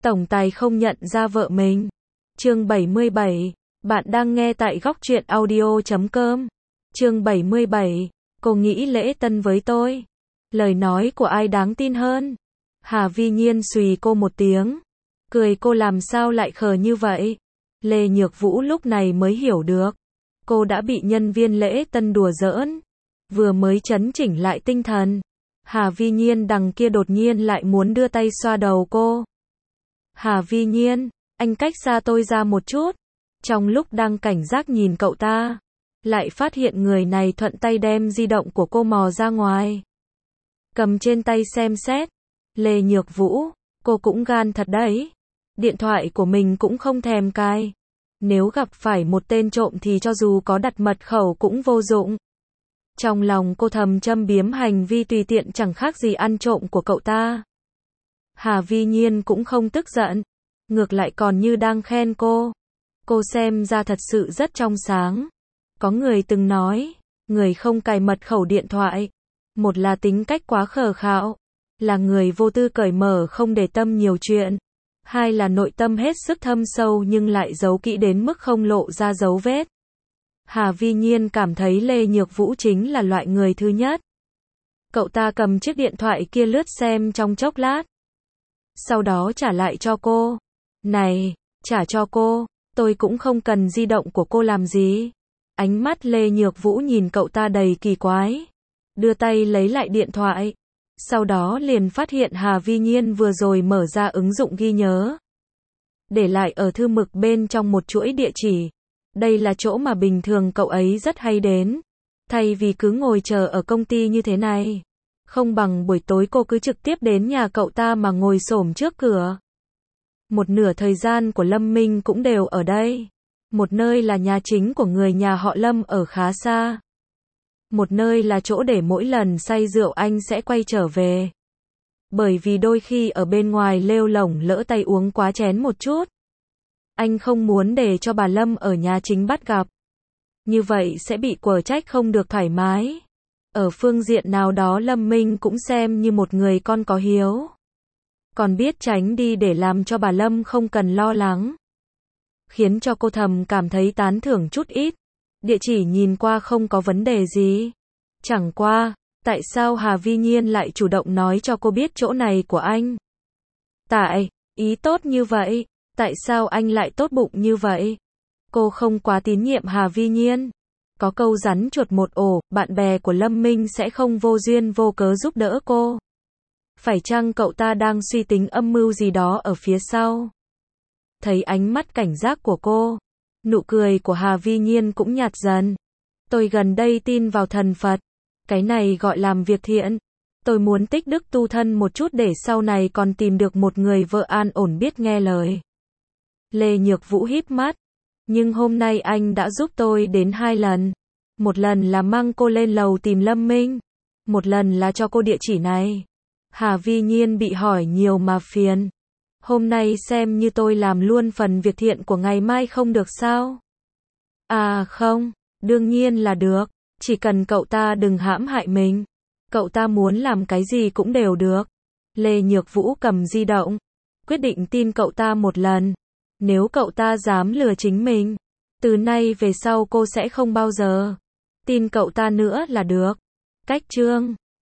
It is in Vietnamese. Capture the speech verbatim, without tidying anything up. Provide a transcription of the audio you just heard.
tổng tài không nhận ra vợ mình. Chương bảy mươi bảy, bạn đang nghe tại góc truyện audio chấm com. Chương bảy mươi bảy, cô nghĩ lễ tân với tôi. Lời nói của ai đáng tin hơn? Hà Vi Nhiên xùy cô một tiếng. Cười cô làm sao lại khờ như vậy? Lê Nhược Vũ lúc này mới hiểu được. Cô đã bị nhân viên lễ tân đùa giỡn. Vừa mới trấn chỉnh lại tinh thần. Hà Vi Nhiên đằng kia đột nhiên lại muốn đưa tay xoa đầu cô. Hà Vi Nhiên, anh cách xa tôi ra một chút. Trong lúc đang cảnh giác nhìn cậu ta, lại phát hiện người này thuận tay đem di động của cô mò ra ngoài. Cầm trên tay xem xét. Lê Nhược Vũ, cô cũng gan thật đấy. Điện thoại của mình cũng không thèm cài. Nếu gặp phải một tên trộm thì cho dù có đặt mật khẩu cũng vô dụng. Trong lòng cô thầm châm biếm hành vi tùy tiện chẳng khác gì ăn trộm của cậu ta. Hà Vi Nhiên cũng không tức giận. Ngược lại còn như đang khen cô. Cô xem ra thật sự rất trong sáng. Có người từng nói, người không cài mật khẩu điện thoại. Một là tính cách quá khờ khạo. Là người vô tư cởi mở không để tâm nhiều chuyện. Hai là nội tâm hết sức thâm sâu nhưng lại giấu kỹ đến mức không lộ ra dấu vết. Hà Vi Nhiên cảm thấy Lê Nhược Vũ chính là loại người thứ nhất. Cậu ta cầm chiếc điện thoại kia lướt xem trong chốc lát. Sau đó trả lại cho cô. Này, trả cho cô, tôi cũng không cần di động của cô làm gì. Ánh mắt Lê Nhược Vũ nhìn cậu ta đầy kỳ quái. Đưa tay lấy lại điện thoại. Sau đó liền phát hiện Hà Vi Nhiên vừa rồi mở ra ứng dụng ghi nhớ. Để lại ở thư mực bên trong một chuỗi địa chỉ. Đây là chỗ mà bình thường cậu ấy rất hay đến. Thay vì cứ ngồi chờ ở công ty như thế này. Không bằng buổi tối cô cứ trực tiếp đến nhà cậu ta mà ngồi xổm trước cửa. Một nửa thời gian của Lâm Minh cũng đều ở đây. Một nơi là nhà chính của người nhà họ Lâm ở khá xa. Một nơi là chỗ để mỗi lần say rượu anh sẽ quay trở về. Bởi vì đôi khi ở bên ngoài lêu lổng lỡ tay uống quá chén một chút. Anh không muốn để cho bà Lâm ở nhà chính bắt gặp. Như vậy sẽ bị quở trách không được thoải mái. Ở phương diện nào đó Lâm Minh cũng xem như một người con có hiếu. Còn biết tránh đi để làm cho bà Lâm không cần lo lắng. Khiến cho cô thầm cảm thấy tán thưởng chút ít. Địa chỉ nhìn qua không có vấn đề gì. Chẳng qua, tại sao Hà Vi Nhiên lại chủ động nói cho cô biết chỗ này của anh? Tại, ý tốt như vậy, tại sao anh lại tốt bụng như vậy? Cô không quá tín nhiệm Hà Vi Nhiên. Có câu rắn chuột một ổ, bạn bè của Lâm Minh sẽ không vô duyên vô cớ giúp đỡ cô. Phải chăng cậu ta đang suy tính âm mưu gì đó ở phía sau? Thấy ánh mắt cảnh giác của cô, nụ cười của Hà Vi Nhiên cũng nhạt dần. Tôi gần đây tin vào thần Phật. Cái này gọi làm việc thiện. Tôi muốn tích đức tu thân một chút để sau này còn tìm được một người vợ an ổn biết nghe lời. Lê Nhược Vũ híp mắt. Nhưng hôm nay anh đã giúp tôi đến hai lần. Một lần là mang cô lên lầu tìm Lâm Minh. Một lần là cho cô địa chỉ này. Hà Vi Nhiên bị hỏi nhiều mà phiền. Hôm nay xem như tôi làm luôn phần việc thiện của ngày mai không được sao? À không, đương nhiên là được. Chỉ cần cậu ta đừng hãm hại mình. Cậu ta muốn làm cái gì cũng đều được. Lê Nhược Vũ cầm di động. Quyết định tin cậu ta một lần. Nếu cậu ta dám lừa chính mình, từ nay về sau cô sẽ không bao giờ tin cậu ta nữa là được. Cách chương